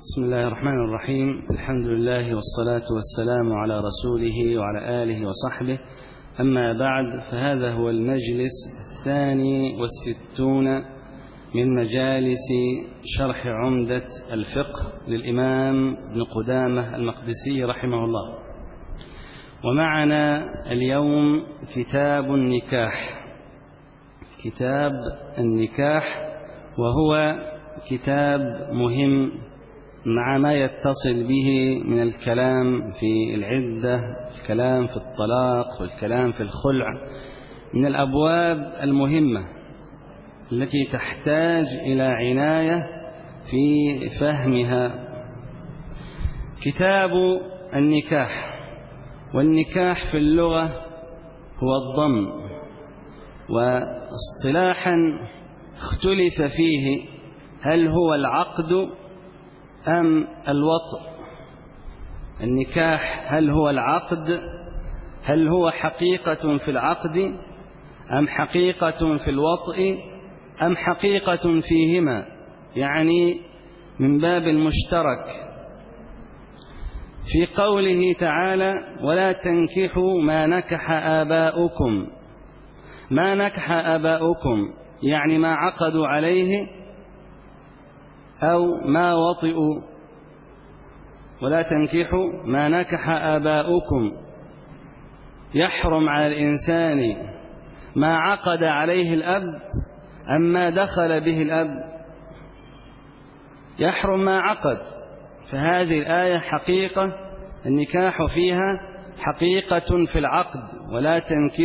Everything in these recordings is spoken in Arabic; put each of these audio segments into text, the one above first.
بسم الله الرحمن الرحيم. الحمد لله والصلاة والسلام على رسوله وعلى آله وصحبه. أما بعد، فهذا هو المجلس 62 من مجالس شرح عمدة الفقه للإمام ابن قدامة المقدسي رحمه الله. ومعنا اليوم كتاب النكاح، كتاب النكاح، وهو كتاب مهم مع ما يتصل به من الكلام في العدة، الكلام في الطلاق، والكلام في الخلع، من الأبواب المهمة التي تحتاج إلى عناية في فهمها. كتاب النكاح، والنكاح في اللغة هو الضم، واصطلاحا اختلف فيه هل هو العقد أم الوطء. النكاح هل هو العقد؟ هل هو حقيقة في العقد أم حقيقة في الوطء أم حقيقة فيهما، يعني من باب المشترك. في قوله تعالى: ولا تنكحوا ما نكح آباؤكم. ما نكح آباؤكم يعني ما عقدوا عليه أو ما وطئوا. ولا تنكحوا ما نكح آباؤكم، يحرم على الإنسان ما عقد عليه الأب أم ما دخل به الأب، يحرم ما عقد. فهذه الآية حقيقة، النكاح فيها حقيقة في العقد. ولا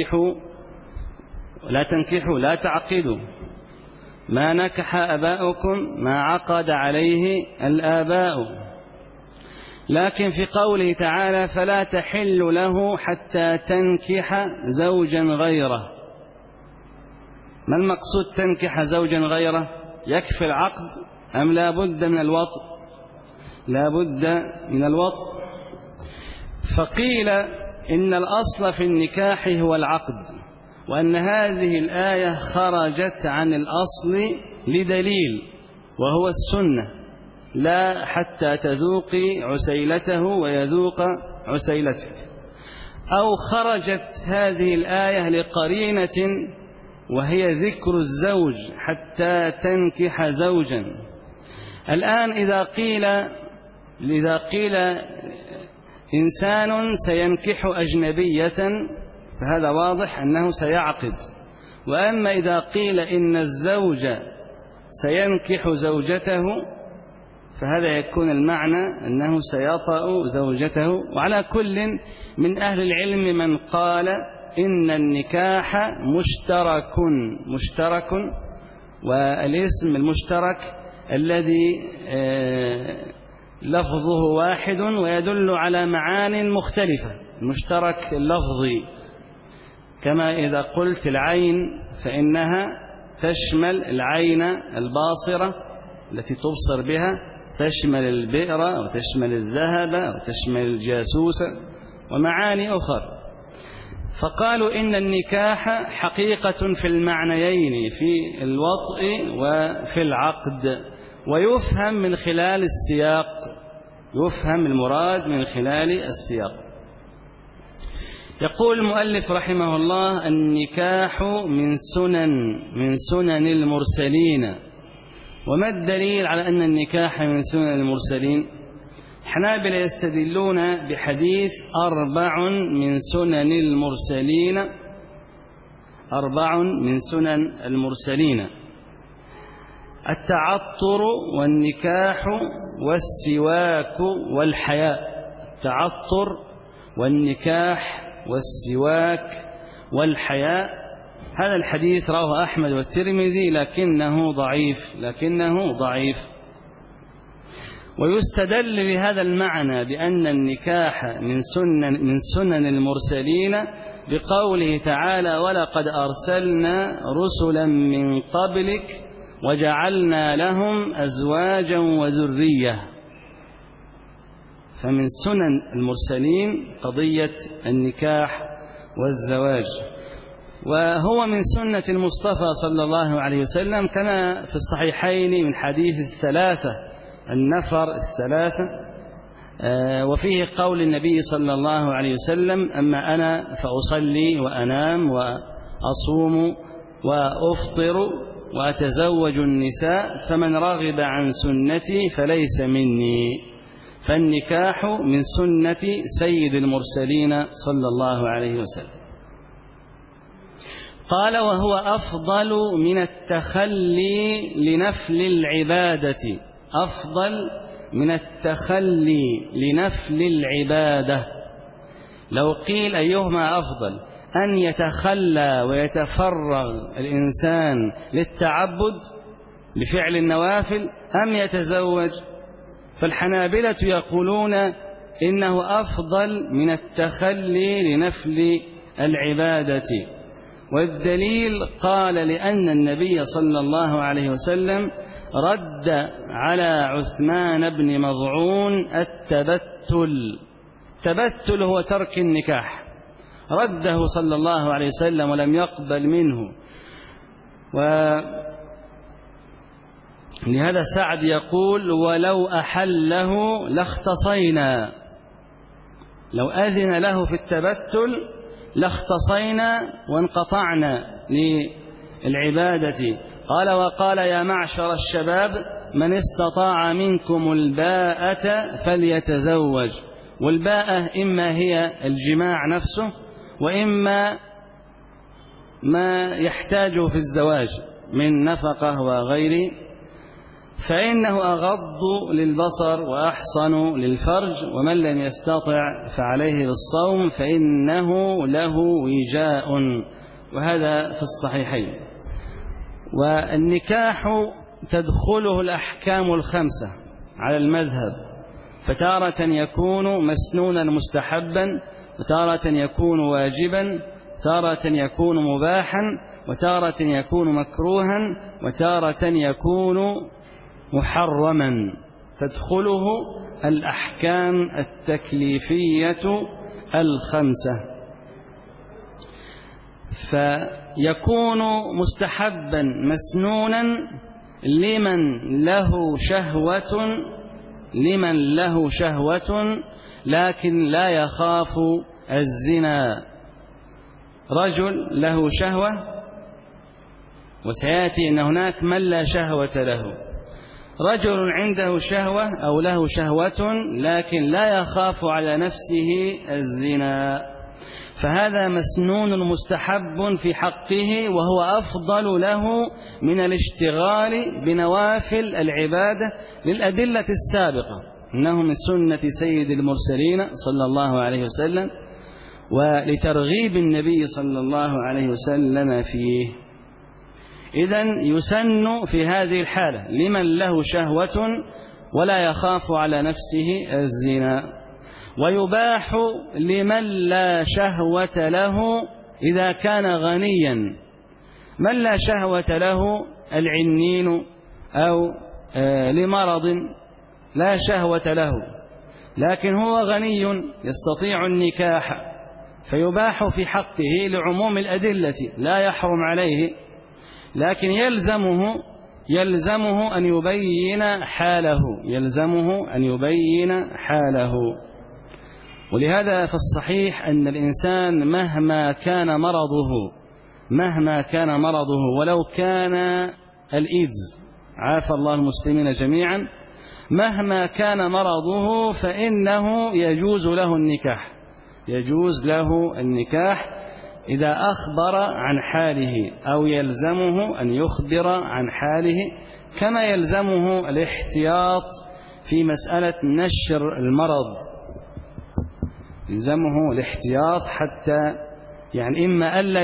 تنكحوا لا تعقدوا ما نكح آباؤكم ما عقد عليه الآباء. لكن في قوله تعالى: فلا تحل له حتى تنكح زوجا غيره. ما المقصود تنكح زوجا غيره؟ يكفي العقد أم لا بد من الوطء؟ لا بد من الوطء. فقيل إن الأصل في النكاح هو العقد، وأن هذه الآية خرجت عن الأصل لدليل وهو السنة، لا حتى تذوقي عسيلته ويذوق عسيلتك. أو خرجت هذه الآية لقرينة وهي ذكر الزوج حتى تنكح زوجا. الآن إذا قيل إنسان سينكح أجنبية فهذا واضح أنه سيعقد. وأما إذا قيل إن الزوج سينكح زوجته فهذا يكون المعنى أنه سيطأ زوجته. وعلى كل من أهل العلم من قال إن النكاح مشترك، والاسم المشترك الذي لفظه واحد ويدل على معان مختلفة، المشترك اللفظي. كما إذا قلت العين فإنها تشمل العين الباصرة التي تبصر بها، تشمل البئر وتشمل الذهب وتشمل الجاسوس ومعاني أخرى. فقالوا إن النكاح حقيقة في المعنيين، في الوطء وفي العقد، ويفهم من خلال السياق، يفهم المراد من خلال السياق. يقول المؤلف رحمه الله: النكاح من سنن المرسلين. وما الدليل على أن النكاح من سنن المرسلين؟ الحنابلة يستدلون بحديث 4 من سنن المرسلين، 4 من سنن المرسلين: التعطر والنكاح والسواك والحياء. التعطر والنكاح والسواك والحياء. هذا الحديث رواه أحمد والترمذي لكنه ضعيف. ويستدل لهذا المعنى بأن النكاح من سنن المرسلين بقوله تعالى: ولقد أرسلنا رسلا من قبلك وجعلنا لهم أزواجا وذرية. فمن سنن المرسلين قضية النكاح والزواج. وهو من سنة المصطفى صلى الله عليه وسلم كما في الصحيحين من حديث الثلاثة النفر الثلاثة. وفيه قول النبي صلى الله عليه وسلم: أما أنا فأصلي وأنام وأصوم وأفطر وأتزوج النساء، فمن رغب عن سنتي فليس مني. فالنكاح من سنة سيد المرسلين صلى الله عليه وسلم. قال: وهو أفضل من التخلي لنفل العبادة. أفضل من التخلي لنفل العبادة. لو قيل أيهما أفضل، أن يتخلى ويتفرغ الإنسان للتعبد لفعل النوافل أم يتزوج، فالحنابلة يقولون إنه أفضل من التخلي لنفل العبادة. والدليل قال: لأن النبي صلى الله عليه وسلم رد على عثمان بن مظعون التبتل. التبتل هو ترك النكاح، رده صلى الله عليه وسلم ولم يقبل منه. ولهذا سعد يقول: ولو أحله لاختصينا. لو أذن له في التبتل لاختصينا وانقطعنا للعبادة. قال: وقال: يا معشر الشباب من استطاع منكم الباءة فليتزوج. والباءة إما هي الجماع نفسه، وإما ما يحتاجه في الزواج من نفقة وغيره، فإنه أغض للبصر وأحصن للفرج، ومن لم يستطع فعليه بالصوم فإنه له وجاء. وهذا في الصحيحين. والنكاح تدخله الأحكام الخمسة على المذهب، فتارة يكون مسنونا مستحبا، وتارة يكون واجبا، تارة يكون مباحا، وتارة يكون مكروها، وتارة يكون محرما. تدخله الأحكام التكليفية الخمسة. فيكون مستحبا مسنونا لمن له شهوة لكن لا يخاف الزنا. رجل له شهوة، وسيأتي أن هناك من لا شهوة له. رجل عنده شهوة أو له شهوة لكن لا يخاف على نفسه الزنا، فهذا مسنون مستحب في حقه، وهو أفضل له من الاشتغال بنوافل العبادة للأدلة السابقة إنه من سنة سيد المرسلين صلى الله عليه وسلم، ولترغيب النبي صلى الله عليه وسلم فيه. إذن يسن في هذه الحالة لمن له شهوة ولا يخاف على نفسه الزنا، ويباح لمن لا شهوة له إذا كان غنيا. من لا شهوة له العنين أو لمرض لا شهوة له لكن هو غني يستطيع النكاح، فيباح في حقه لعموم الأدلة لا يحرم عليه، لكن يلزمه أن يبين حاله. ولهذا في الصحيح أن الإنسان مهما كان مرضه ولو كان الإيدز، عافى الله المسلمين جميعا، مهما كان مرضه فإنه يجوز له النكاح إذا أخبر عن حاله، أو يلزمه أن يخبر عن حاله، كما يلزمه الاحتياط في مسألة نشر المرض. يلزمه الاحتياط حتى يعني إما ألا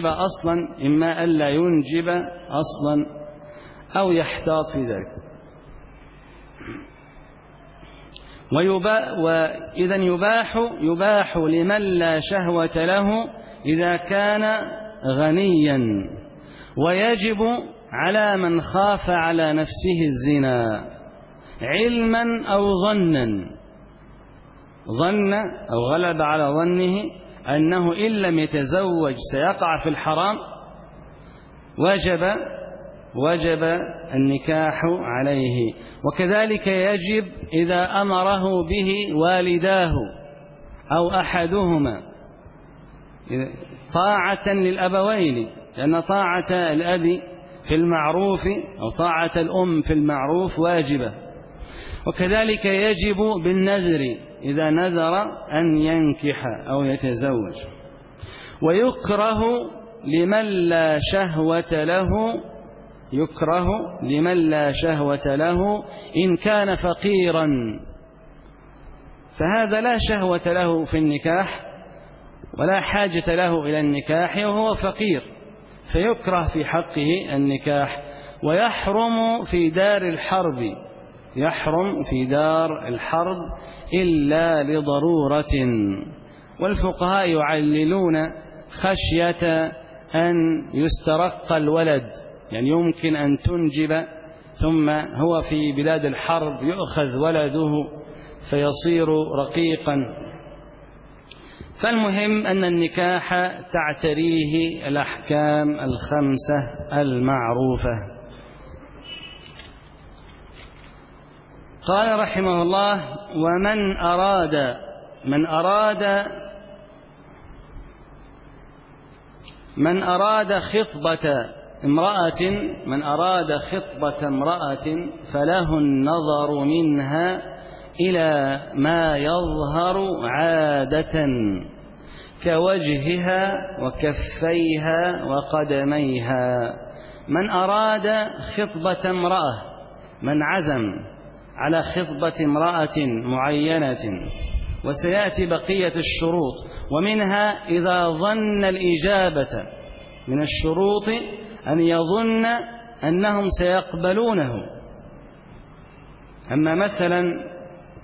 ينجب أصلا أو يحتاط في ذلك. وإذا يباح لمن لا شهوة له إذا كان غنيا، ويجب على من خاف على نفسه الزنا علما أو ظن أو غلب على ظنه أنه إن لم يتزوج سيقع في الحرام، وجب وجب النكاح عليه. وكذلك يجب إذا أمره به والداه أو أحدهما طاعة للأبوين، لأن طاعة الأب في المعروف أو طاعة الأم في المعروف واجبة. وكذلك يجب بالنذر إذا نذر أن ينكح أو يتزوج. ويكره لمن لا شهوة له، يكره لمن لا شهوة له إن كان فقيرا، فهذا لا شهوة له في النكاح ولا حاجة له إلى النكاح وهو فقير، فيكره في حقه النكاح. ويحرم في دار الحرب، يحرم في دار الحرب إلا لضرورة. والفقهاء يعللون خشية أن يسترق الولد، يعني يمكن أن تنجب ثم هو في بلاد الحرب يؤخذ ولده فيصير رقيقا. فالمهم أن النكاح تعتريه الأحكام الخمسة المعروفة. قال رحمه الله: ومن أراد خطبة امرأة فله النظر منها إلى ما يظهر عادة كوجهها وكفيها وقدميها. من أراد خطبة امرأة، من عزم على خطبة امرأة معينة، وسيأتي بقية الشروط، ومنها إذا ظن الإجابة، من الشروط أن يظن أنهم سيقبلونه. أما مثلا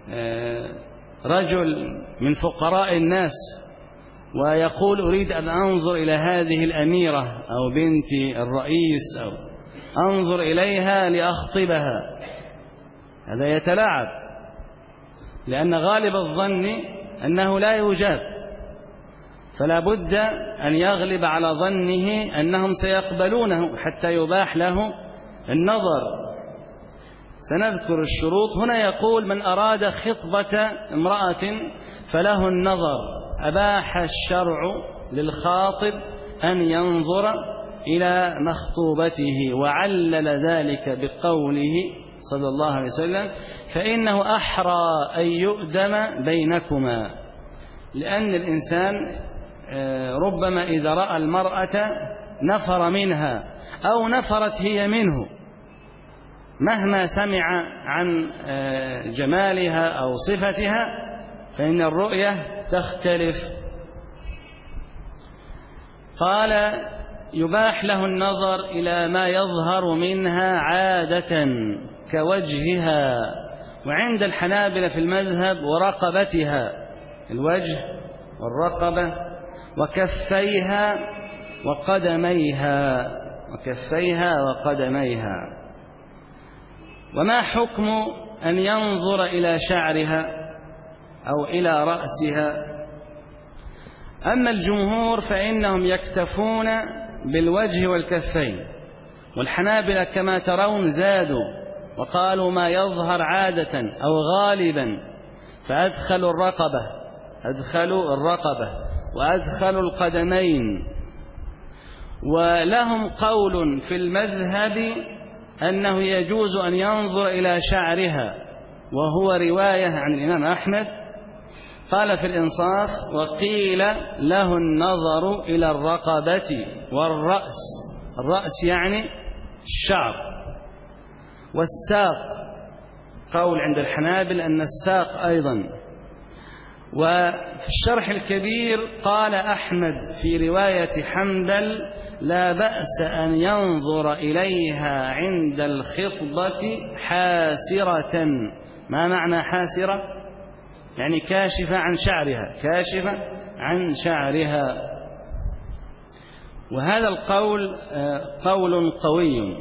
رجل من فقراء الناس ويقول أريد أن أنظر إلى هذه الأميرة أو بنت الرئيس أو أنظر إليها لأخطبها، هذا يتلاعب، لأن غالب الظن أنه لا يجاب، فلا بد أن يغلب على ظنه أنهم سيقبلونه حتى يباح له النظر. سنذكر الشروط. هنا يقول: من أراد خطبة امرأة فله النظر. أباح الشرع للخاطب أن ينظر إلى مخطوبته، وعلل ذلك بقوله صلى الله عليه وسلم: فإنه أحرى أن يؤدم بينكما. لأن الإنسان ربما إذا رأى المرأة نفر منها أو نفرت هي منه، مهما سمع عن جمالها أو صفتها فإن الرؤية تختلف. قال: يباح له النظر إلى ما يظهر منها عادة كوجهها، وعند الحنابلة في المذهب ورقبتها، الوجه والرقبة، وكفيها وقدميها. وما حكم أن ينظر إلى شعرها أو إلى رأسها؟ أما الجمهور فإنهم يكتفون بالوجه والكفين، والحنابلة كما ترون زادوا وقالوا ما يظهر عادة أو غالبا، فأدخلوا الرقبة وأدخلوا القدمين. ولهم قول في المذهب أنه يجوز أن ينظر إلى شعرها، وهو رواية عن الإمام أحمد. قال في الإنصاف: وقيل له النظر إلى الرقبة والرأس، الرأس يعني الشعر، والساق، قول عند الحنابل أن الساق أيضا. وفي الشرح الكبير قال أحمد في رواية حنبل: لا بأس أن ينظر إليها عند الخطبة حاسرة. ما معنى حاسرة؟ يعني كاشفة عن شعرها. وهذا القول قول قوي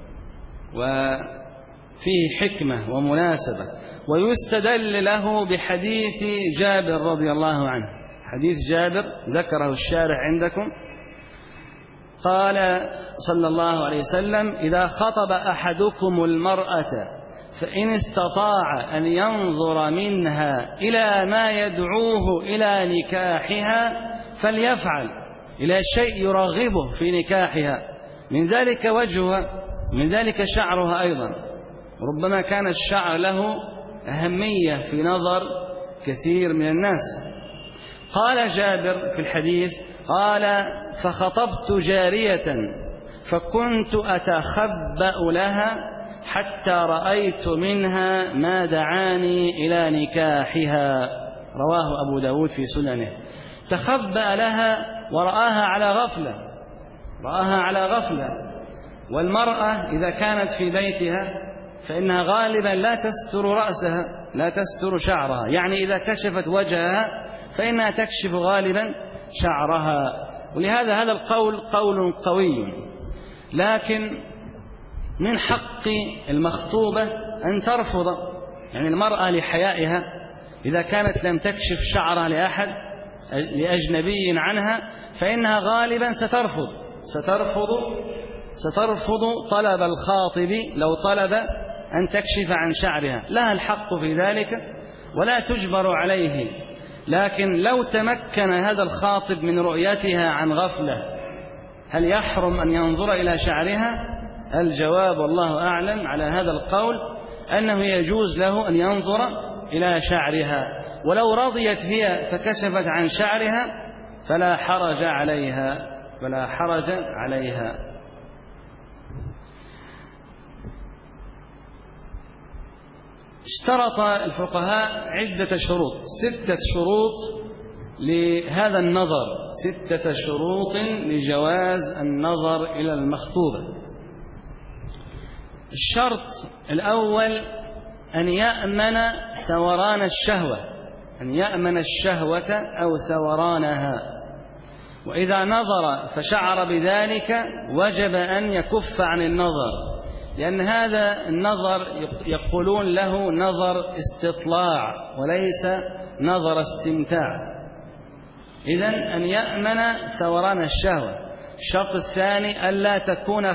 وفيه حكمة ومناسبة، ويستدل له بحديث جابر رضي الله عنه. حديث جابر ذكره الشارح عندكم، قال صلى الله عليه وسلم: إذا خطب أحدكم المرأة فإن استطاع أن ينظر منها إلى ما يدعوه إلى نكاحها فليفعل، إلى شيء يرغبه في نكاحها، من ذلك وجهها، من ذلك شعرها أيضا. ربما كان الشعر له أهمية في نظر كثير من الناس. قال جابر في الحديث: قال: فخطبت جارية فكنت أتخبأ لها حتى رأيت منها ما دعاني إلى نكاحها. رواه أبو داود في سننه. تخبأ لها ورآها على غفلة، رآها على غفلة. والمرأة إذا كانت في بيتها فإنها غالبا لا تستر رأسها، لا تستر شعرها، يعني إذا كشفت وجهها فإنها تكشف غالبا شعرها. ولهذا هذا القول قول قوي، لكن من حق المخطوبة أن ترفض. يعني المرأة لحيائها إذا كانت لم تكشف شعرها لأحد لأجنبي عنها فإنها غالبا سترفض طلب الخاطب لو طلب أن تكشف عن شعرها، لها الحق في ذلك ولا تجبر عليه. لكن لو تمكن هذا الخاطب من رؤيتها عن غفلة هل يحرم أن ينظر إلى شعرها؟ الجواب والله أعلم على هذا القول أنه يجوز له أن ينظر إلى شعرها، ولو رضيت هي فكشفت عن شعرها فلا حرج عليها. اشترط الفقهاء عدة شروط، 6 شروط لهذا النظر، 6 شروط لجواز النظر إلى المخطوبة. الشرط الأول أن يأمن ثوران الشهوة، أن يأمن الشهوة أو ثورانها، وإذا نظر فشعر بذلك وجب أن يكف عن النظر، لأن هذا النظر يقولون له نظر استطلاع وليس نظر استمتاع. إذن أن يأمن ثوران الشهوة. الشرط الثاني ألا تكون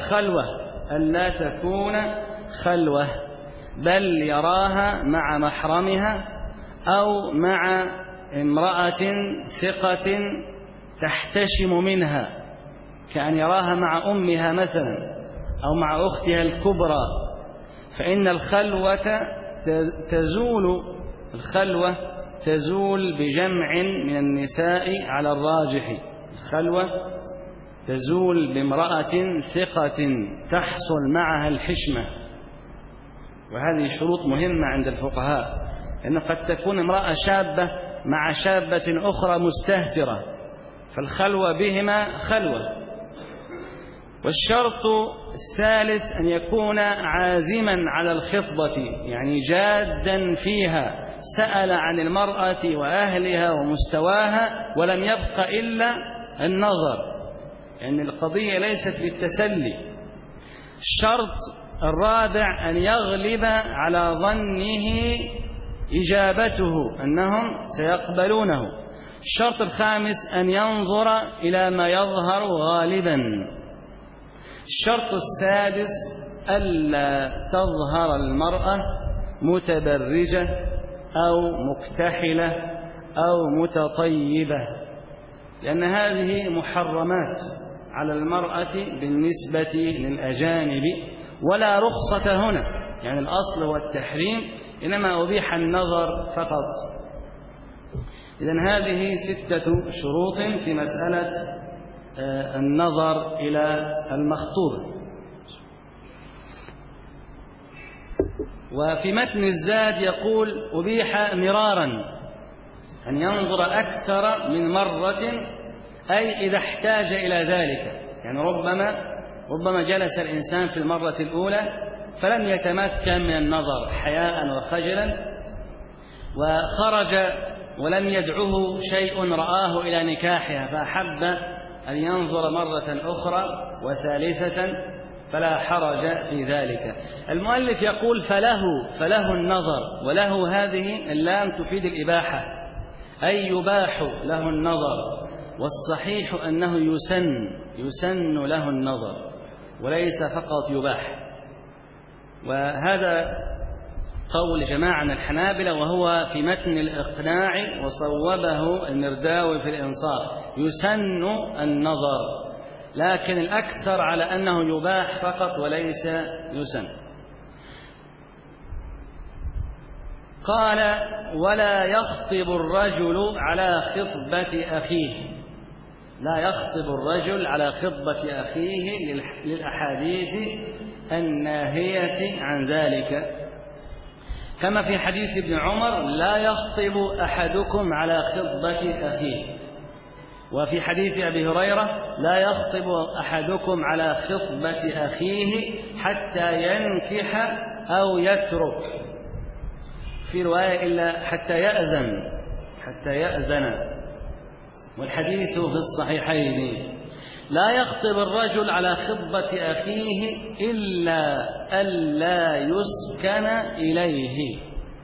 خلوة، بل يراها مع محرمها أو مع امرأة ثقة تحتشم منها، كأن يراها مع أمها مثلا أو مع أختها الكبرى، فإن الخلوة تزول بجمع من النساء على الراجح. الخلوة تزول بامرأة ثقة تحصل معها الحشمة، وهذه شروط مهمة عند الفقهاء، لأن قد تكون امرأة شابة مع شابة أخرى مستهترة، فالخلوة بهما خلوة. والشرط الثالث أن يكون عازما على الخطبة، يعني جادا فيها، سأل عن المرأة وأهلها ومستواها ولم يبق إلا النظر، يعني القضية ليست للتسلي. الشرط الرابع أن يغلب على ظنه إجابته، أنهم سيقبلونه. الشرط الخامس أن ينظر إلى ما يظهر غالبا. الشرط السادس ألا تظهر المرأة متبرجة أو مكتحلة أو متطيبة، لأن هذه محرمات على المرأة بالنسبة للأجانب، ولا رخصة هنا، يعني الأصل هو التحريم، إنما أبيح النظر فقط. إذن هذه 6 شروط في مسألة النظر إلى المخطوبة. وفي متن الزاد يقول: أبيح مرارا، أن ينظر أكثر من مرة، أي إذا احتاج إلى ذلك، يعني ربما جلس الإنسان في المرة الأولى فلم يتمكن من النظر حياء وخجلا، وخرج ولم يدعه شيء رآه إلى نكاحها فأحب أن ينظر مرة أخرى وثالثة، فلا حرج في ذلك. المؤلف يقول فله النظر، وله هذه اللام تفيد الإباحة، أي يباح له النظر. والصحيح أنه يسن له النظر وليس فقط يباح. وهذا قول جماعة من الحنابلة، وهو في متن الإقناع وصوبه المرداوي في الإنصاف، يسن النظر، لكن الأكثر على أنه يباح فقط وليس يسن. قال: ولا يخطب الرجل على خطبة أخيه. لا يخطب الرجل على خطبة أخيه للأحاديث الناهية عن ذلك، كما في حديث ابن عمر: لا يخطب أحدكم على خطبة أخيه. وفي حديث أبي هريرة: لا يخطب أحدكم على خطبة أخيه حتى ينكح أو يترك، في رواية إلا حتى يأذن، والحديث في الصحيحين. لا يخطب الرجل على خطبة أخيه إلا ألا يسكن إليه.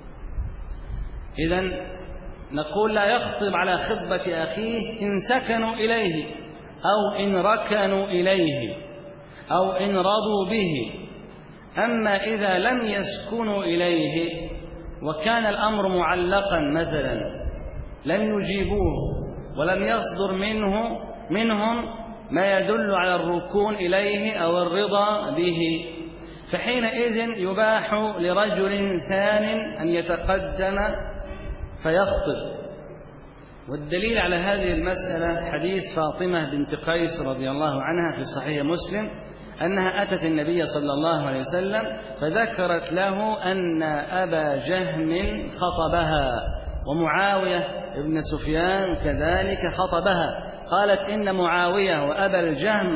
إذن نقول لا يخطب على خطبة أخيه إن سكنوا إليه أو إن ركنوا إليه أو إن رضوا به. أما إذا لم يسكنوا إليه وكان الأمر معلقا مثلا، لم يجيبوه ولم يصدر منهم ما يدل على الركون إليه أو الرضا به، فحينئذ يباح لرجل ثان أن يتقدم فيخطب. والدليل على هذه المسألة حديث فاطمة بنت قيس رضي الله عنها في صحيح مسلم، أنها أتت النبي صلى الله عليه وسلم فذكرت له أن أبا جهم خطبها ومعاوية ابن سفيان كذلك خطبها. قالت: إن معاوية وأبا الجهم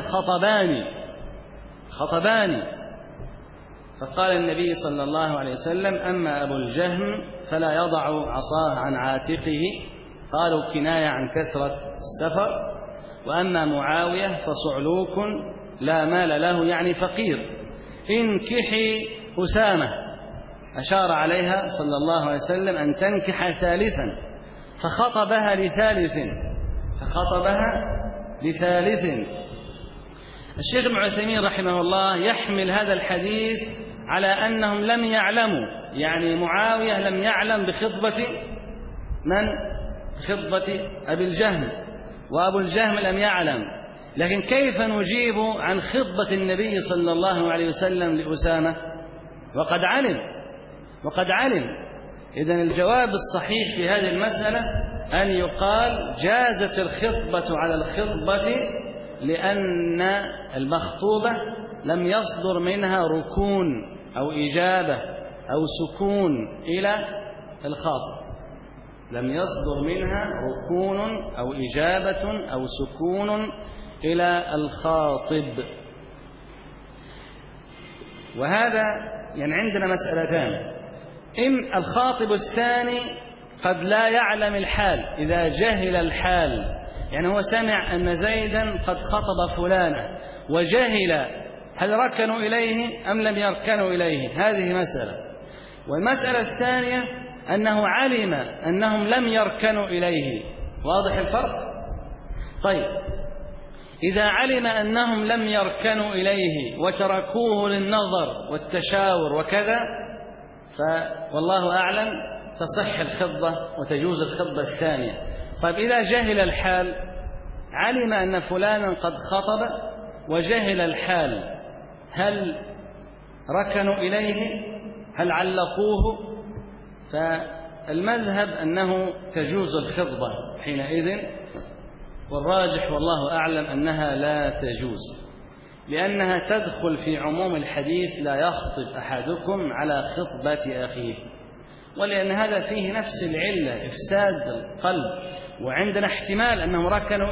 خطباني. فقال النبي صلى الله عليه وسلم: أما أبو الجهم فلا يضع عصاه عن عاتقه، قالوا كناية عن كثرة السفر، وأما معاوية فصعلوك لا مال له، يعني فقير، انكحي أسامة. أشار عليها صلى الله عليه وسلم أن تنكح ثالثا، فخطبها لثالث. الشيخ ابن عثيمين رحمه الله يحمل هذا الحديث على أنهم لم يعلموا، يعني معاوية لم يعلم بخطبة من؟ بخطبة أبي الجهم، وأبو الجهم لم يعلم. لكن كيف نجيب عن خطبة النبي صلى الله عليه وسلم لأسامة وقد علم؟ إذن الجواب الصحيح في هذه المسألة أن يقال جازت الخطبة على الخطبة، لأن المخطوبة لم يصدر منها ركون أو إجابة أو سكون إلى الخاطب، لم يصدر منها ركون أو إجابة أو سكون إلى الخاطب. وهذا يعني عندنا مسألتان: إن الخاطب الثاني قد لا يعلم الحال، إذا جهل الحال، يعني هو سمع أن زيدا قد خطب فلانا وجهل هل ركنوا إليه أم لم يركنوا إليه، هذه مسألة. والمسألة الثانية أنه علم أنهم لم يركنوا إليه. واضح الفرق؟ طيب، إذا علم أنهم لم يركنوا إليه وتركوه للنظر والتشاور وكذا، فوالله أعلم تصح الخطبة وتجوز الخطبة الثانية. طيب، إذا جهل الحال، علم أن فلانا قد خطب وجهل الحال، هل ركنوا إليه؟ هل علقوه؟ فالمذهب أنه تجوز الخطبة حينئذ، والراجح والله أعلم أنها لا تجوز، لأنها تدخل في عموم الحديث: لا يخطب أحدكم على خطبة أخيه، ولأن هذا فيه نفس العلة، إفساد القلب. وعندنا احتمال أنهم ركنوا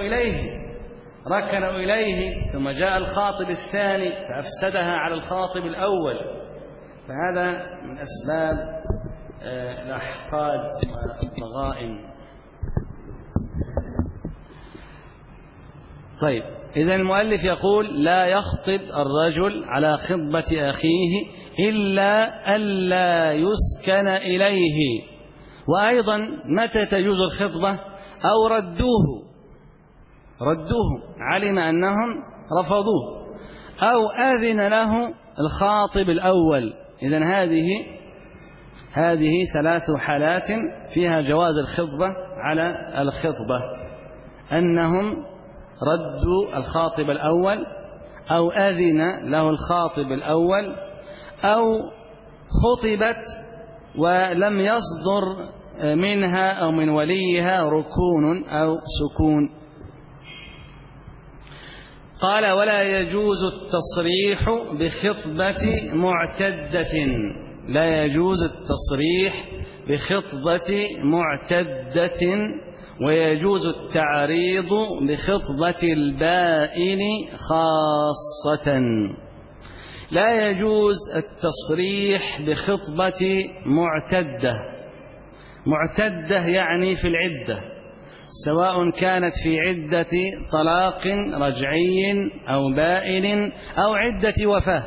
إليه ثم جاء الخاطب الثاني فأفسدها على الخاطب الأول، فهذا من أسباب الأحقاد والضغائن. طيب، إذن المؤلف يقول: لا يخطب الرجل على خطبة أخيه إلا ألا يسكن إليه. وأيضا متى تجوز الخطبة؟ أو ردوه، ردوه، علم أنهم رفضوه، أو أذن له الخاطب الأول. إذن هذه 3 حالات فيها جواز الخطبة على الخطبة: أنهم ردوا الخاطب الأول، أو أذن له الخاطب الأول، أو خطبت ولم يصدر منها أو من وليها ركون أو سكون. قال: ولا يجوز التصريح بخطبة معتدة. لا يجوز التصريح بخطبة معتدة، ويجوز التعريض بخطبة البائن خاصة. لا يجوز التصريح بخطبة معتدة. معتدة يعني في العدة، سواء كانت في عدة طلاق رجعي أو بائن أو عدة وفاة.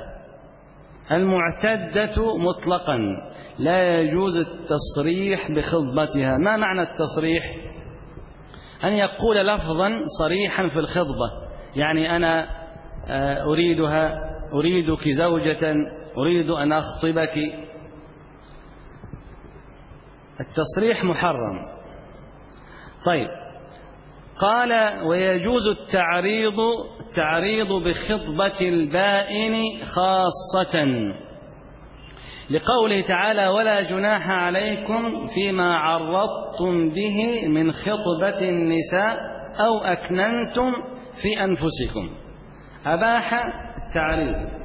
المعتدة مطلقا لا يجوز التصريح بخطبتها. ما معنى التصريح؟ أن يقول لفظا صريحا في الخطبة، يعني أنا أريدك زوجة، أريد أن أخطبك. التصريح محرم. طيب، قال: ويجوز التعريض بخطبة البائن خاصة، لقوله تعالى: ولا جناح عليكم فيما عرضتم به من خطبة النساء أو أكننتم في أنفسكم. أباح التعريض.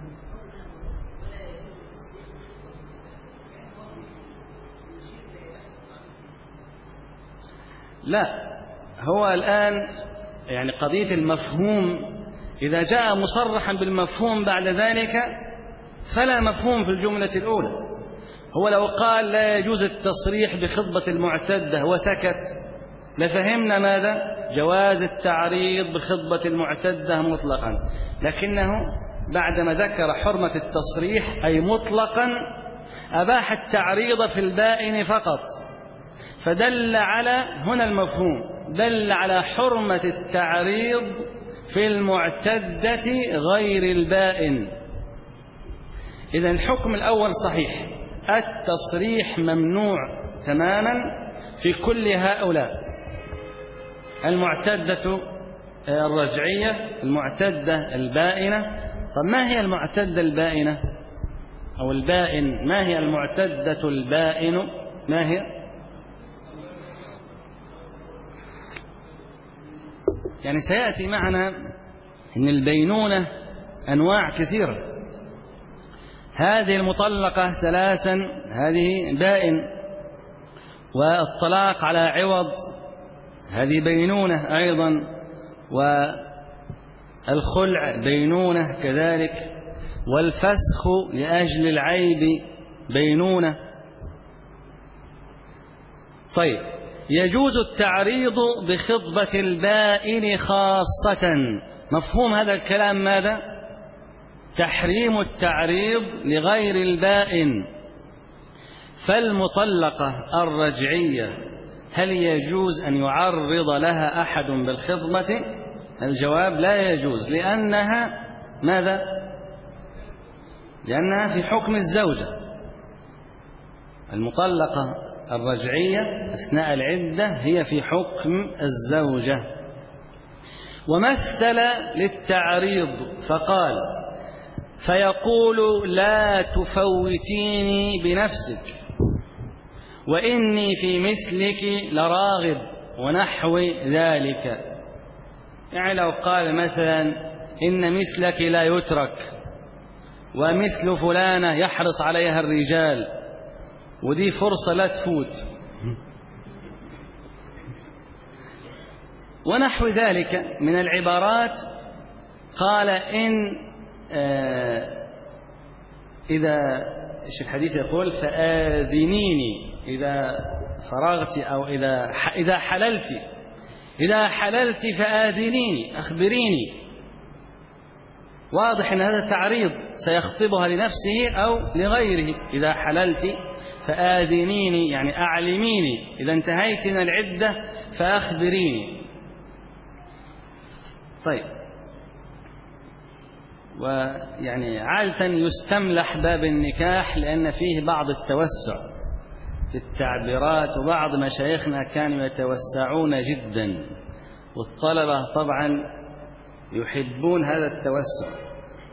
لا، هو الآن يعني قضية المفهوم، إذا جاء مصرحا بالمفهوم بعد ذلك فلا مفهوم في الجملة الأولى. هو لو قال لا يجوز التصريح بخطبة المعتدة وسكت لفهمنا ماذا؟ جواز التعريض بخطبة المعتدة مطلقا، لكنه بعدما ذكر حرمة التصريح أي مطلقا أباح التعريض في البائن فقط، فدل على هنا المفهوم، دل على حرمة التعريض في المعتدة غير البائن. إذن الحكم الأول صحيح، التصريح ممنوع تماما في كل هؤلاء: المعتدة الرجعية، المعتدة البائنة. طب ما هي المعتدة البائنة أو البائن؟ ما هي المعتدة البائن؟ ما هي؟ يعني سيأتي معنا أن البينونة أنواع كثيرة. هذه المطلقة 3 هذه بائن، والطلاق على عوض هذه بينونة أيضا، والخلع بينونة كذلك، والفسخ لأجل العيب بينونة. طيب، يجوز التعريض بخطبة البائن خاصة. مفهوم هذا الكلام ماذا؟ تحريم التعريض لغير البائن. فالمطلقة الرجعية هل يجوز أن يعرض لها أحد بالخطبة؟ الجواب: لا يجوز، لأنها ماذا؟ لأنها في حكم الزوجة. المطلقة الرجعية أثناء العدة هي في حكم الزوجة. ومثل للتعريض فقال: فيقول: لا تفوتيني بنفسك، وإني في مثلك لراغب، ونحو ذلك. يعني لو قال مثلا: إن مثلك لا يترك، ومثل فلانة يحرص عليها الرجال، ودي فرصة لا تفوت، ونحو ذلك من العبارات. قال: إذا الحديث يقول: فآذنيني إذا فرغت، أو إذا حللت فآذنيني، أخبريني. واضح أن هذا تعريض، سيخطبها لنفسه أو لغيره. إذا حللت فآذنيني يعني أعلميني، إذا انتهيت من العدة فأخبريني. طيب، ويعني عادة يستملح باب النكاح لأن فيه بعض التوسع في التعبيرات، وبعض مشايخنا كانوا يتوسعون جدا، والطلبة طبعا يحبون هذا التوسع.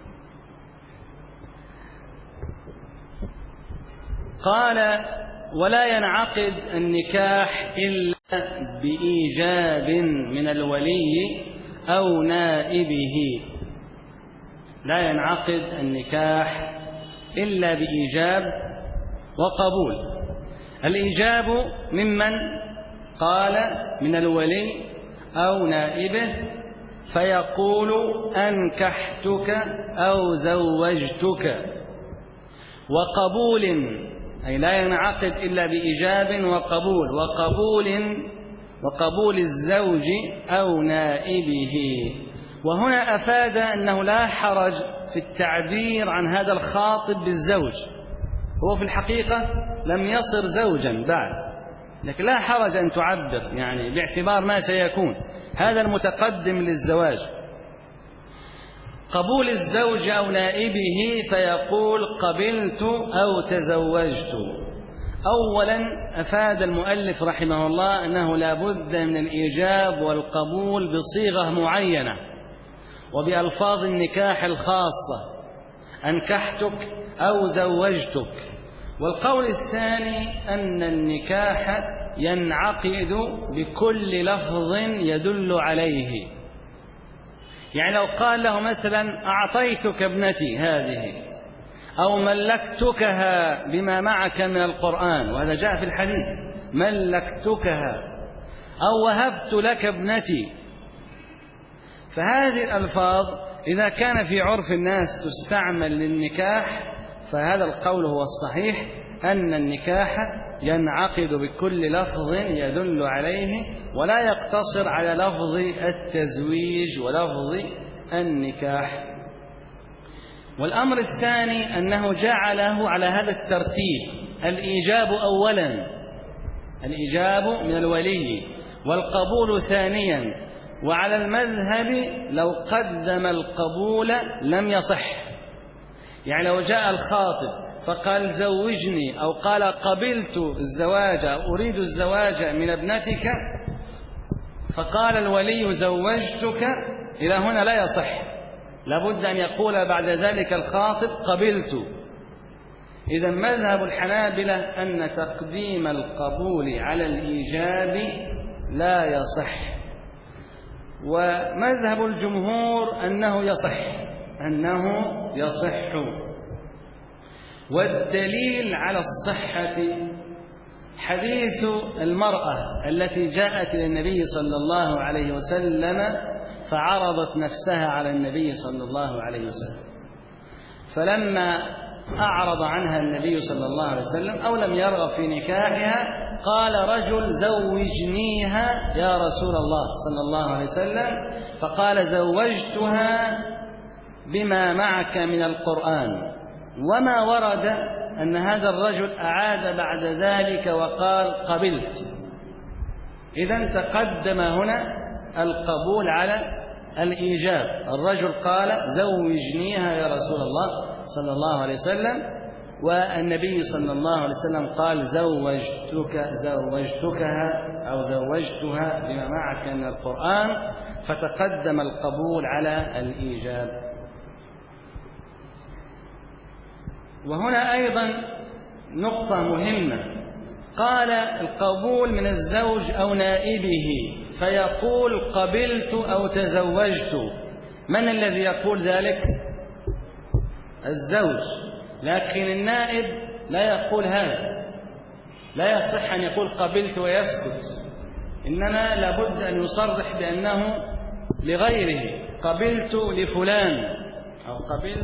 قال: ولا ينعقد النكاح إلا بإيجاب من الولي أو نائبه. لا ينعقد النكاح إلا بإيجاب وقبول. الإيجاب ممن؟ قال: من الولي أو نائبه، فيقول: أنكحتك أو زوجتك. وقبول، أي لا ينعقد إلا بإيجاب وقبول، وقبول الزوج أو نائبه. وهنا أفاد أنه لا حرج في التعبير عن هذا الخاطب بالزوج، هو في الحقيقة لم يصر زوجا بعد، لكن لا حرج أن تعبر يعني باعتبار ما سيكون هذا المتقدم للزواج. قبول الزوج أو نائبه، فيقول: قبلت أو تزوجت. أولا أفاد المؤلف رحمه الله أنه لا بد من الإيجاب والقبول بصيغة معينة وبألفاظ النكاح الخاصة: أنكحتك أو زوجتك. والقول الثاني أن النكاح ينعقد بكل لفظ يدل عليه. يعني لو قال له مثلا: أعطيتك ابنتي هذه، أو ملكتكها بما معك من القرآن، وهذا جاء في الحديث: ملكتكها، أو وهبت لك ابنتي. فهذه الألفاظ إذا كان في عرف الناس تستعمل للنكاح، فهذا القول هو الصحيح، أن النكاح ينعقد بكل لفظ يدل عليه، ولا يقتصر على لفظ التزويج ولفظ النكاح. والأمر الثاني أنه جعله على هذا الترتيب: الإيجاب أولا، الإيجاب من الولي، والقبول ثانيا. وعلى المذهب لو قدم القبول لم يصح. يعني لو جاء الخاطب فقال: زوجني، أو قال: قبلت الزواج أو أريد الزواج من ابنتك، فقال الولي: زوجتك، إلى هنا لا يصح، لابد أن يقول بعد ذلك الخاطب: قبلت. إذا مذهب الحنابلة أن تقديم القبول على الإيجاب لا يصح، ومذهب الجمهور أنه يصح. والدليل على الصحة حديث المرأة التي جاءت إلى النبي صلى الله عليه وسلم فعرضت نفسها على النبي صلى الله عليه وسلم، فلما أعرض عنها النبي صلى الله عليه وسلم أو لم يرغب في نكاحها، قال رجل: زوجنيها يا رسول الله صلى الله عليه وسلم، فقال: زوجتها بما معك من القرآن. وما ورد أن هذا الرجل أعاد بعد ذلك وقال: قبلت. إذن تقدم هنا القبول على الإيجاب. الرجل قال: زوجنيها يا رسول الله صلى الله عليه وسلم، والنبي صلى الله عليه وسلم قال: زوجتكها أو زوجتها بما معك من القرآن، فتقدم القبول على الإيجاب. وهنا أيضا نقطة مهمة، قال: القبول من الزوج أو نائبه، فيقول: قبلت أو تزوجت. من الذي يقول ذلك؟ الزوج، لكن النائب لا يقول هذا، لا يصح أن يقول قبلت ويسكت، إنما لابد أن يصرح بأنه لغيره: قبلت لفلان، أو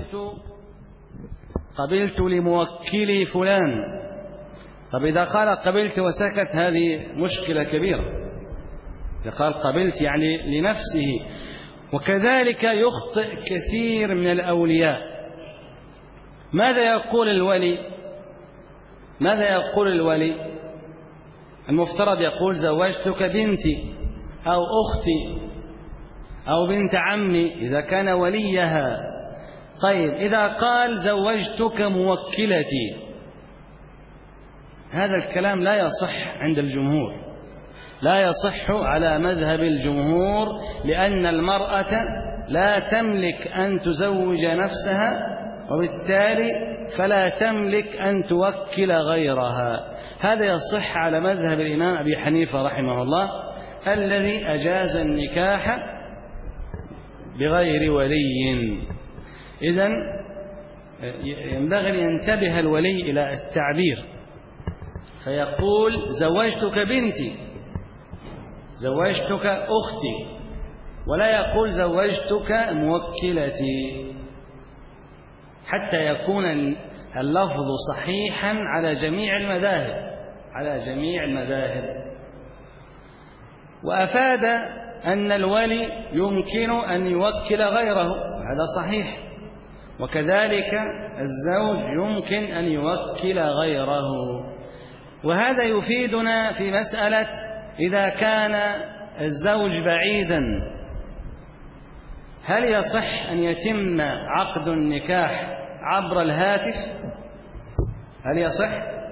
قبلت لموكلي فلان. طب إذا قال قبلت وسكت هذه مشكلة كبيرة. إذا قال قبلت يعني لنفسه. وكذلك يخطئ كثير من الأولياء. ماذا يقول الولي؟ المفترض يقول: زوجتك بنتي أو أختي أو بنت عمي إذا كان وليها. طيب إذا قال زوجتك موكلتي، هذا الكلام لا يصح عند الجمهور، لا يصح على مذهب الجمهور، لأن المرأة لا تملك أن تزوج نفسها، وبالتالي فلا تملك أن توكل غيرها. هذا يصح على مذهب الإمام أبي حنيفة رحمه الله الذي أجاز النكاح بغير ولي. إذن ينبغي أن ينتبه الولي إلى التعبير، فيقول زوجتك بنتي، زوجتك أختي، ولا يقول زوجتك موكلتي، حتى يكون اللفظ صحيحا على جميع المذاهب، على جميع المذاهب. وأفاد أن الولي يمكن أن يوكل غيره، هذا صحيح، وكذلك الزوج يمكن أن يوكل غيره. وهذا يفيدنا في مسألة إذا كان الزوج بعيدا، هل يصح أن يتم عقد النكاح عبر الهاتف؟ هل يصح؟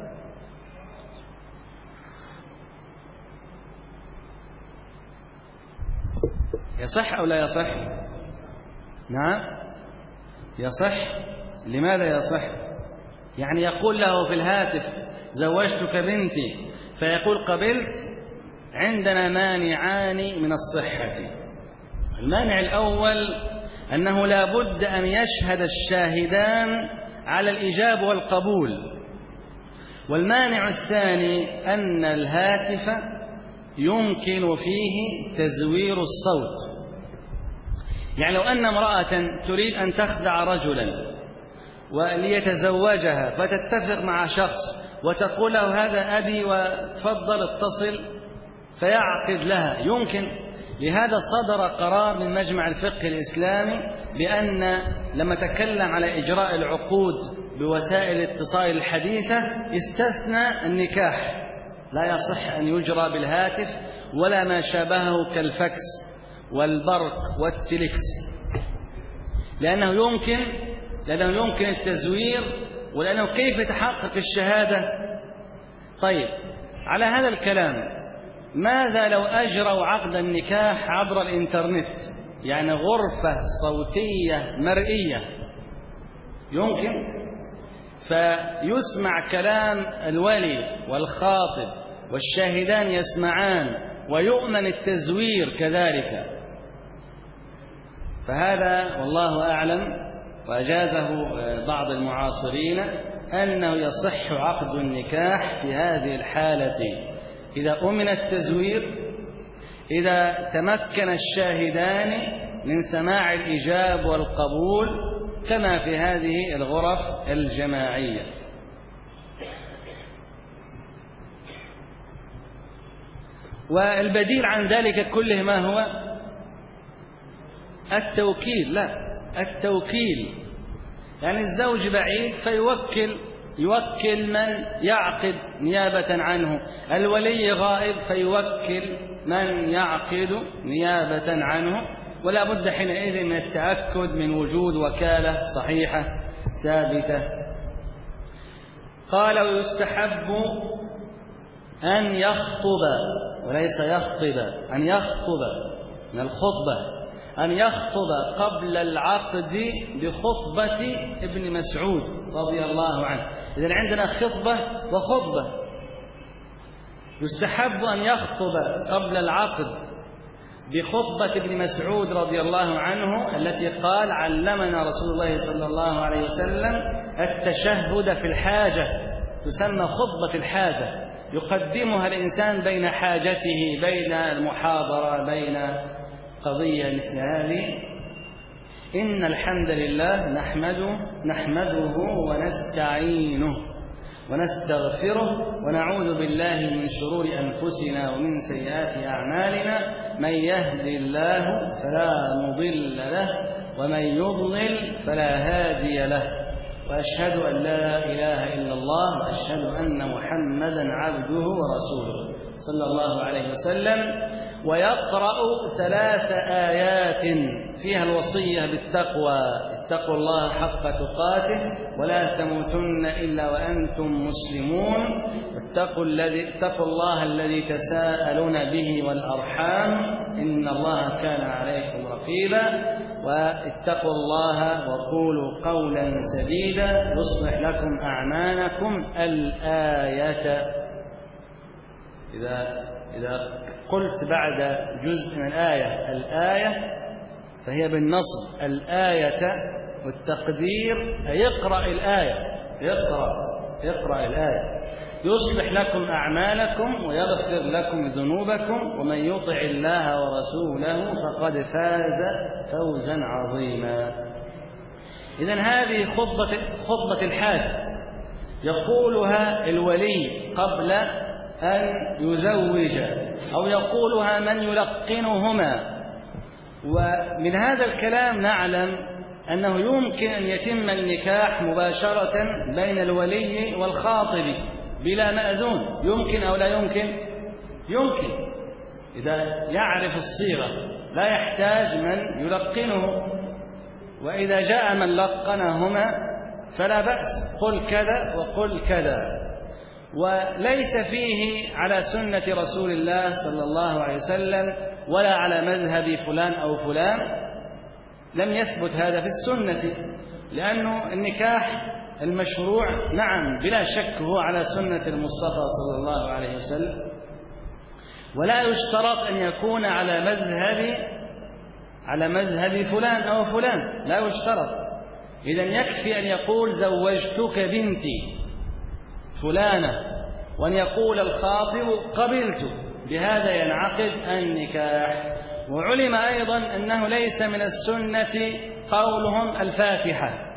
يصح أو لا يصح؟ نعم يصح. لماذا يصح؟ يعني يقول له في الهاتف زوجتك بنتي، فيقول قبلت، عندنا مانعان من الصحة. المانع الأول أنه لا بد أن يشهد الشاهدان على الإجاب والقبول، والمانع الثاني أن الهاتف يمكن فيه تزوير الصوت. يعني لو أن امرأة تريد أن تخدع رجلا وليتزوجها، فتتفق مع شخص وتقول له هذا أبي وتفضل اتصل، فيعقد لها، يمكن. لهذا صدر قرار من مجمع الفقه الإسلامي بأن لما تكلم على إجراء العقود بوسائل الاتصال الحديثة استثنى النكاح، لا يصح أن يجرى بالهاتف ولا ما شابهه كالفكس والبرق والتليكس، لأنه يمكن التزوير، ولأنه كيف يتحقق الشهادة؟ طيب على هذا الكلام، ماذا لو أجروا عقد النكاح عبر الإنترنت، يعني غرفة صوتية مرئية؟ يمكن، فيسمع كلام الولي والخاطب والشاهدان يسمعان، ويؤمن التزوير كذلك. فهذا والله أعلم، وأجازه بعض المعاصرين، أنه يصح عقد النكاح في هذه الحالة إذا أمن التزوير، إذا تمكن الشاهدان من سماع الإجاب والقبول، كما في هذه الغرف الجماعية. والبديل عن ذلك كله ما هو؟ التوكيل. لا، التوكيل يعني الزوج بعيد يوكل من يعقد نيابة عنه، الولي غائب فيوكل من يعقد نيابة عنه، ولا بد حينئذ من التأكد من وجود وكالة صحيحة ثابتة. قال ويستحب أن يخطب، وليس يخطب، أن يخطب من الخطبة، أن يخطب قبل العقد بخطبة ابن مسعود رضي الله عنه. إذن عندنا خطبة وخطبة. يستحب أن يخطب قبل العقد بخطبة ابن مسعود رضي الله عنه التي قال علمنا رسول الله صلى الله عليه وسلم التشهد في الحاجة، تسمى خطبة الحاجة، يقدمها الإنسان بين حاجته، بين المحاضرة، بين قضية مثل هذه. إن الحمد لله نحمده ونستعينه ونستغفره ونعوذ بالله من شرور أنفسنا ومن سيئات أعمالنا، من يهد الله فلا مضل له ومن يضلل فلا هادي له، وأشهد أن لا إله إلا الله وأشهد أن محمدا عبده ورسوله صلى الله عليه وسلم. ويقرأ 3 آيات فيها الوصية بالتقوى: اتقوا الله حق تقاته ولا تموتن إلا وأنتم مسلمون، اتقوا الله الذي تساءلون به والأرحام إن الله كان عليكم رقيبا، واتقوا الله وقولوا قولا سديدا يصلح لكم أعمالكم الآية. إذا قلت بعد جزء من الآية فهي بالنصب الآية، والتقدير يقرأ الآية، يقرأ الآية: يصلح لكم أعمالكم ويغفر لكم ذنوبكم ومن يطع الله ورسوله فقد فاز فوزا عظيما. إذن هذه خطبة الحاجة يقولها الولي قبل أن يزوج، أو يقولها من يلقنهما. ومن هذا الكلام نعلم أنه يمكن أن يتم النكاح مباشرة بين الولي والخاطب بلا مأذون. يمكن أو لا يمكن؟ يمكن إذا يعرف الصيغة، لا يحتاج من يلقنه. وإذا جاء من لقنهما فلا بأس، قل كذا وقل كذا. وليس فيه على سنة رسول الله صلى الله عليه وسلم ولا على مذهب فلان أو فلان، لم يثبت هذا في السنة، لأنه النكاح المشروع نعم بلا شك هو على سنة المصطفى صلى الله عليه وسلم، ولا يشترط أن يكون على مذهب فلان أو فلان، لا يشترط. إذن يكفي أن يقول زوجتك بنتي فلانة، وأن يقول الخاطب قبلت، بهذا ينعقد النكاح. وعلم أيضا أنه ليس من السنة قولهم الفاتحة،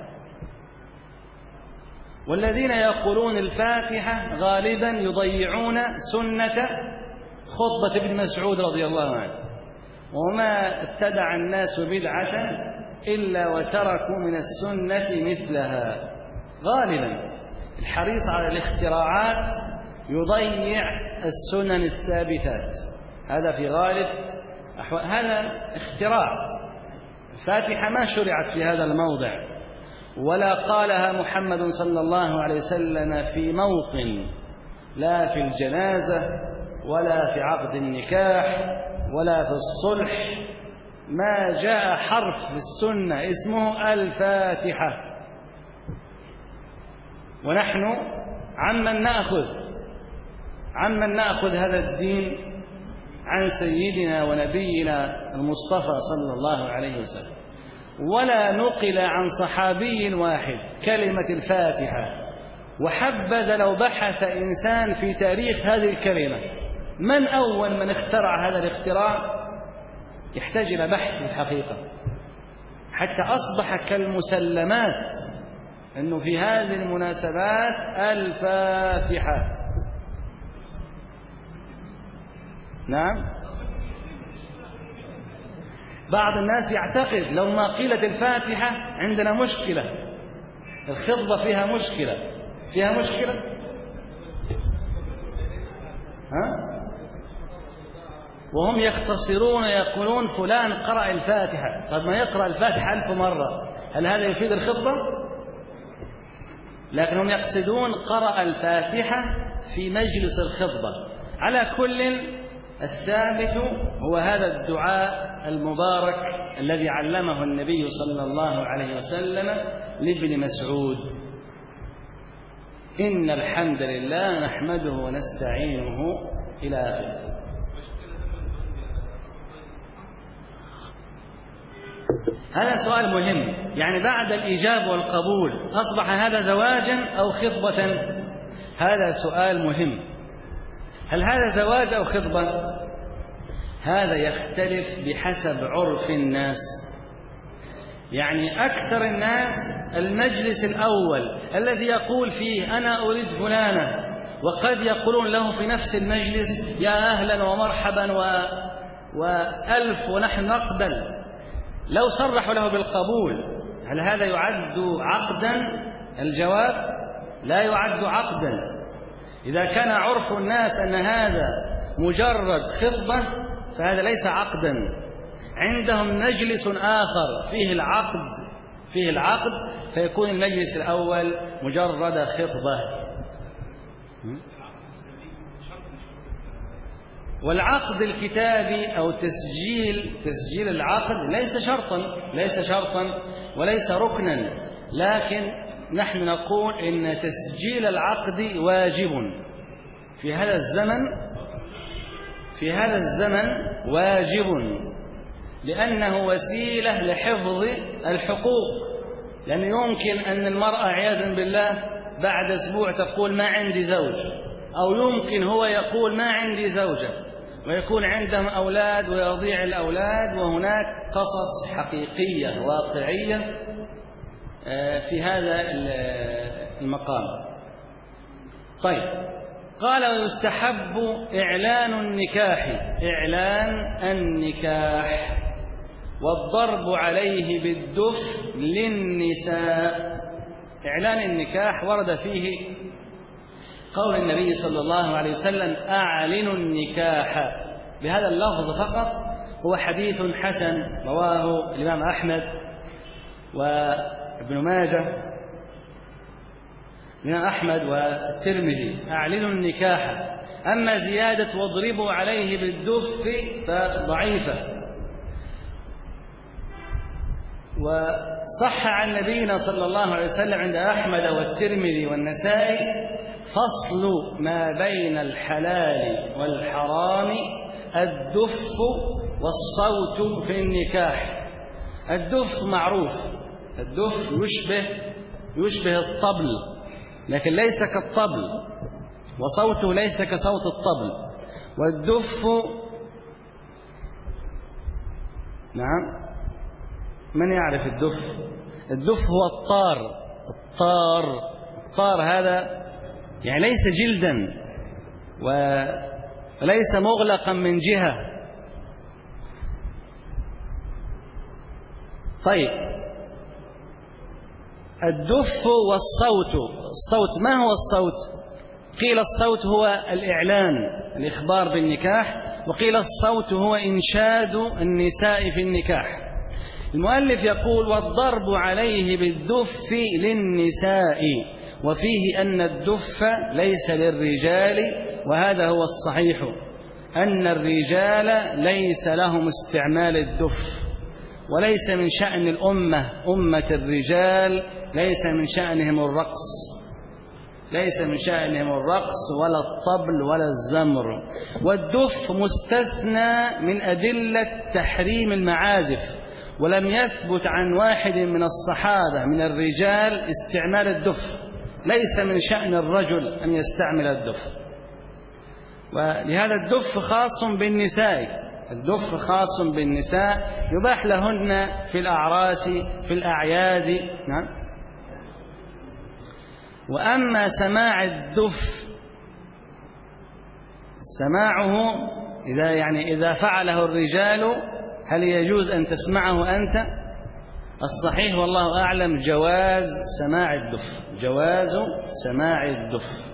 والذين يقولون الفاتحة غالبا يضيعون سنة خطبة ابن مسعود رضي الله عنه: وما ابتدع الناس بدعة إلا وتركوا من السنة مثلها. غالبا الحريص على الاختراعات يضيع السنن الثابتات، هذا في غالب هذا اختراع. الفاتحة ما شرعت في هذا الموضع، ولا قالها محمد صلى الله عليه وسلم في موطن، لا في الجنازة ولا في عقد النكاح ولا في الصلح. ما جاء حرف في السنة اسمه الفاتحة. ونحن عمن نأخذ هذا الدين؟ عن سيدنا ونبينا المصطفى صلى الله عليه وسلم. ولا نقل عن صحابي واحد كلمة الفاتحة. وحبذا لو بحث إنسان في تاريخ هذه الكلمة من أول من اخترع هذا الاختراع، يحتاج إلى بحث في الحقيقة، حتى أصبح كالمسلمات أنه في هذه المناسبات الفاتحة. نعم، بعض الناس يعتقد لو ما قيلت الفاتحة عندنا مشكلة، الخطبة فيها مشكلة. وهم يختصرون يقولون فلان قرأ الفاتحة. قد ما يقرأ الفاتحة 1000 مرة، هل هذا يفيد الخطبة؟ لكنهم يقصدون قرأ الفاتحة في مجلس الخطبة. على كل، الثابت هو هذا الدعاء المبارك الذي علمه النبي صلى الله عليه وسلم لابن مسعود: إن الحمد لله نحمده ونستعينه إلى آخره. هذا سؤال مهم، يعني بعد الإجابة والقبول أصبح هذا زواجا أو خطبة؟ هذا سؤال مهم. هل هذا زواج أو خطبة؟ هذا يختلف بحسب عرف الناس. يعني أكثر الناس المجلس الأول الذي يقول فيه أنا أريد فلانة، وقد يقولون له في نفس المجلس يا أهلا ومرحبا وألف ونحن نقبل. لو صرحوا له بالقبول هل هذا يعد عقدا؟ الجواب: لا يعد عقدا. إذا كان عرف الناس أن هذا مجرد خطبة فهذا ليس عقدا. عندهم مجلس آخر فيه العقد فيكون المجلس الأول مجرد خطبة. والعقد الكتابي أو تسجيل العقد ليس شرطا وليس ركنا، لكن نحن نقول إن تسجيل العقد واجب في هذا الزمن واجب، لأنه وسيلة لحفظ الحقوق. لأنه يمكن أن المرأة عياذا بالله بعد أسبوع تقول ما عندي زوج، أو يمكن هو يقول ما عندي زوجة ويكون عندهم أولاد ويضيع الأولاد، وهناك قصص حقيقية واقعية في هذا المقام. طيب، قال ويستحب إعلان النكاح والضرب عليه بالدف للنساء. إعلان النكاح ورد فيه قول النبي صلى الله عليه وسلم أعلنوا النكاح بهذا اللفظ فقط. هو حديث حسن رواه الإمام أحمد وابن ماجه، الإمام أحمد والترمذي، أعلنوا النكاح. أما زيادة واضربوا عليه بالدف فضعيفة. وصح عن نبينا صلى الله عليه وسلم عند أحمد والترمذي والنسائي فصل ما بين الحلال والحرام الدف والصوت في النكاح. الدف معروف، الدف يشبه الطبل لكن ليس كالطبل، وصوته ليس كصوت الطبل. والدف نعم، من يعرف الدف؟ الدف هو الطار هذا يعني ليس جلدا وليس مغلقا من جهة. طيب، الدف الصوت ما هو الصوت؟ قيل الصوت هو الإعلان، الإخبار بالنكاح، وقيل الصوت هو إنشاد النساء في النكاح. المؤلف يقول والضرب عليه بالدف للنساء، وفيه أن الدف ليس للرجال، وهذا هو الصحيح، أن الرجال ليس لهم استعمال الدف، وليس من شأن أمة الرجال، ليس من شأنهم الرقص ولا الطبل ولا الزمر. والدف مستثنى من أدلة تحريم المعازف، ولم يثبت عن واحد من الصحابة من الرجال استعمال الدف، ليس من شأن الرجل أن يستعمل الدف. ولهذا الدف خاص بالنساء، يباح لهن في الأعراس في الأعياد. نعم. وأما سماع الدف سماعه إذا فعله الرجال هل يجوز أن تسمعه أنت؟ الصحيح والله أعلم جواز سماع الدف،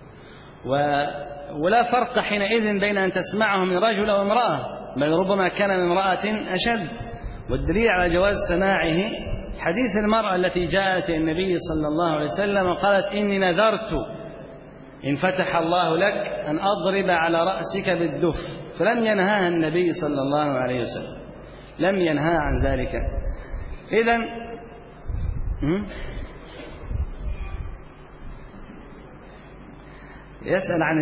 ولا فرق حينئذ بين أن تسمعه من رجل أو امرأة، بل ربما كان من امرأة أشد. والدليل على جواز سماعه حديث المرأة التي جاءت النبي صلى الله عليه وسلم وقالت إني نذرت إن فتح الله لك أن أضرب على رأسك بالدف، فلم ينهاها النبي صلى الله عليه وسلم، لم ينهى عن ذلك. إذن يسأل عن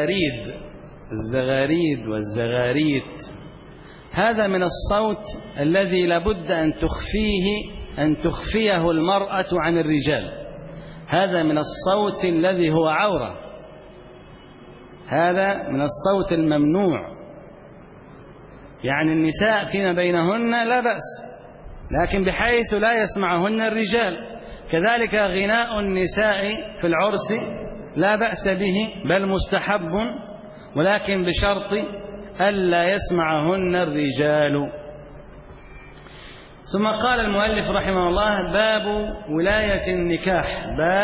الزغاريد والزغاريت. هذا من الصوت الذي لابد أن تخفيه المرأة عن الرجال. هذا من الصوت الذي هو عورة، هذا من الصوت الممنوع. يعني النساء فيما بينهن لا بأس، لكن بحيث لا يسمعهن الرجال. كذلك غناء النساء في العرس لا بأس به، بل مستحب، ولكن بشرط ألا يسمعهن الرجال. ثم قال المؤلف رحمه الله باب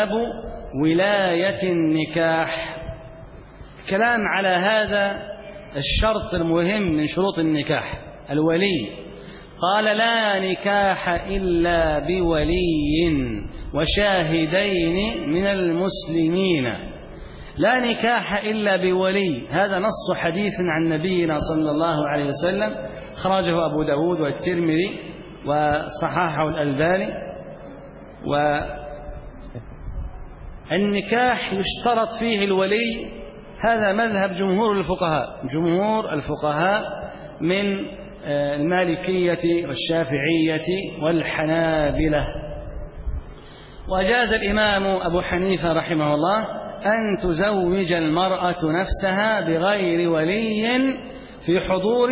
ولاية النكاح. الكلام على هذا الشرط المهم من شروط النكاح الولي. قال لا نكاح إلا بولي وشاهدين من المسلمين. لا نكاح إلا بولي، هذا نص حديث عن نبينا صلى الله عليه وسلم، خرجه أبو داود والترمذي وصححه الألباني. والنكاح يشترط فيه الولي، هذا مذهب جمهور الفقهاء من المالكية والشافعية والحنابلة. وجاز الإمام أبو حنيفة رحمه الله أن تزوج المرأة نفسها بغير ولي في حضور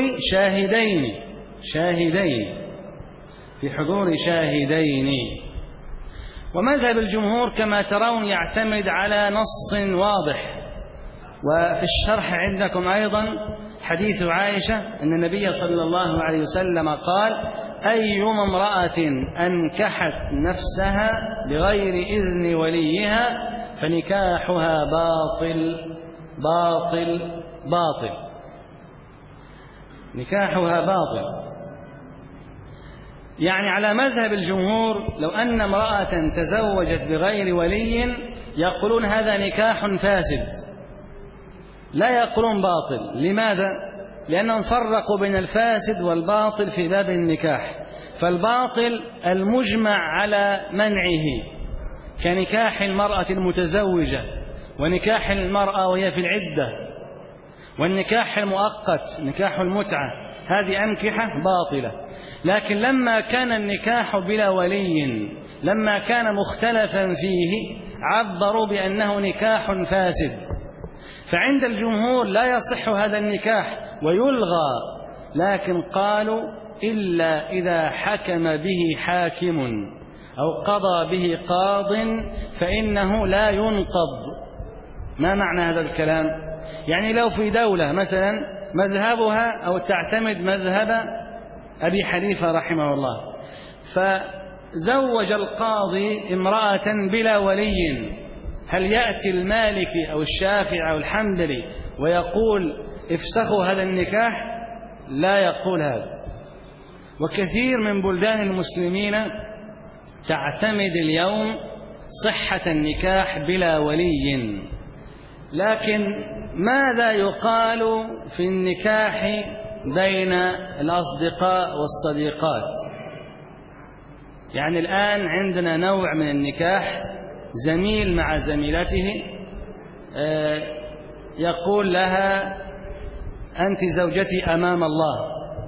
شاهدين. ومذهب الجمهور كما ترون يعتمد على نص واضح. وفي الشرح عندكم أيضا حديث عائشة أن النبي صلى الله عليه وسلم قال أيما امرأة أنكحت نفسها بغير إذن وليها فنكاحها باطل باطل باطل، نكاحها باطل. يعني على مذهب الجمهور لو أن امرأة تزوجت بغير ولي يقولون هذا نكاح فاسد، لا يقولون باطل. لماذا؟ لأنهم فرقوا بين الفاسد والباطل في باب النكاح. فالباطل المجمع على منعه كنكاح المرأة المتزوجة ونكاح المرأة وهي في العدة والنكاح المؤقت نكاح المتعة، هذه أنكحة باطلة. لكن لما كان النكاح بلا ولي، لما كان مختلفا فيه، عبروا بأنه نكاح فاسد. فعند الجمهور لا يصح هذا النكاح ويلغى، لكن قالوا إلا إذا حكم به حاكم أو قضى به قاض فإنه لا ينقض. ما معنى هذا الكلام؟ يعني لو في دولة مثلا مذهبها أو تعتمد مذهب أبي حنيفة رحمه الله، فزوج القاضي امرأة بلا ولي، هل يأتي المالكي أو الشافعي أو الحنبلي ويقول افسخوا هذا النكاح؟ لا يقول هذا. وكثير من بلدان المسلمين تعتمد اليوم صحة النكاح بلا ولي. لكن ماذا يقال في النكاح بين الأصدقاء والصديقات؟ يعني الآن عندنا نوع من النكاح، زميل مع زميلته يقول لها أنت زوجتي أمام الله.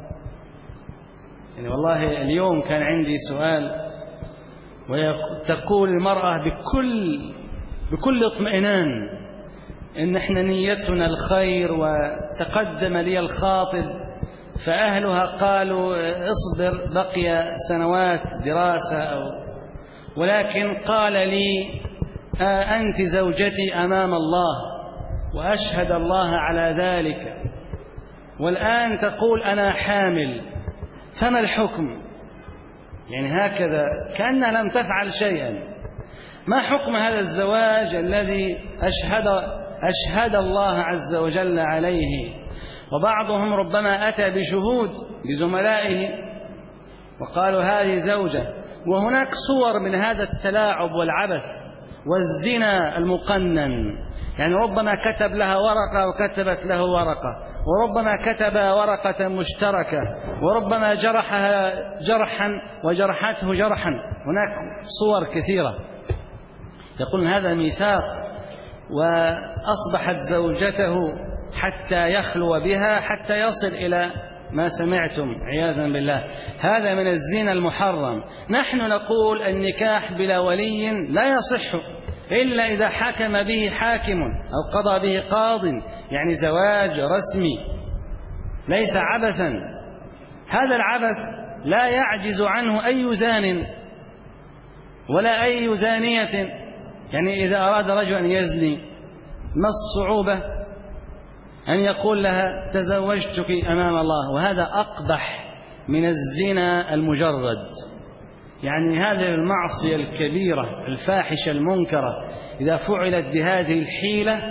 يعني والله اليوم كان عندي سؤال، وتقول المرأة بكل اطمئنان إن إحنا نيتنا الخير، وتقدم لي الخاطب فأهلها قالوا اصبر بقي سنوات دراسة ولكن قال لي أنت زوجتي أمام الله وأشهد الله على ذلك، والآن تقول أنا حامل، فما الحكم؟ يعني هكذا كأنها لم تفعل شيئا. ما حكم هذا الزواج الذي أشهد الله عز وجل عليه؟ وبعضهم ربما أتى بشهود لزملائه وقالوا هذه زوجة. وهناك صور من هذا التلاعب والعبث والزنا المقنن، يعني ربما كتب لها ورقة وكتبت له ورقة، وربما كتب ورقة مشتركة، وربما جرحها جرحا وجرحته جرحا. هناك صور كثيرة. يقول هذا ميثاق، وأصبحت زوجته حتى يخلو بها حتى يصل إلى ما سمعتم عياذا بالله. هذا من الزنا المحرم. نحن نقول النكاح بلا ولي لا يصح إلا إذا حكم به حاكم أو قضى به قاض، يعني زواج رسمي ليس عبثا. هذا العبث لا يعجز عنه أي زان ولا أي زانية. يعني إذا أراد رجل أن يزني ما الصعوبة أن يقول لها تزوجتك أمام الله؟ وهذا أقبح من الزنا المجرد. يعني هذه المعصية الكبيرة الفاحشة المنكرة إذا فعلت بهذه الحيلة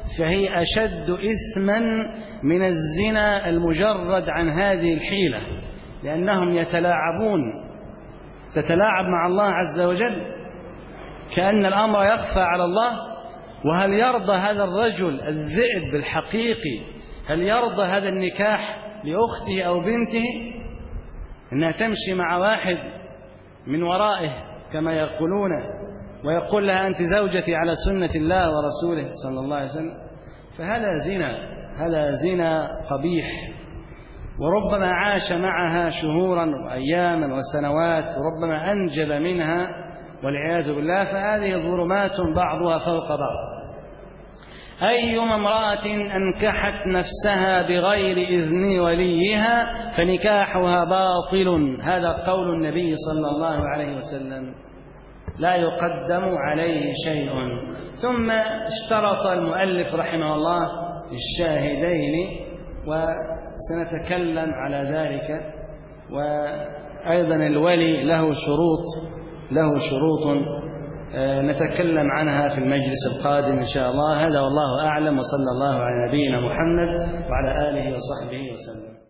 فهي أشد إثما من الزنا المجرد عن هذه الحيلة، لأنهم تتلاعب مع الله عز وجل كأن الأمر يخفى على الله. وهل يرضى هذا الرجل الذئب الحقيقي، هل يرضى هذا النكاح لأخته أو بنته إنها تمشي مع واحد من ورائه كما يقولون ويقول لها أنت زوجتي على سنة الله ورسوله صلى الله عليه وسلم؟ هذا زنا قبيح، وربما عاش معها شهورا وأياما وسنوات، وربما أنجب منها والعياذ بالله. فهذه ظلمات بعضها فوق بعض. أيما امرأة أنكحت نفسها بغير إذن وليها فنكاحها باطل. هذا قول النبي صلى الله عليه وسلم، لا يقدم عليه شيء. ثم اشترط المؤلف رحمه الله الشاهدين، وسنتكلم على ذلك. وأيضا الولي له شروط نتكلم عنها في المجلس القادم إن شاء الله. هذا والله أعلم، وصلى الله على نبينا محمد وعلى آله وصحبه وسلم.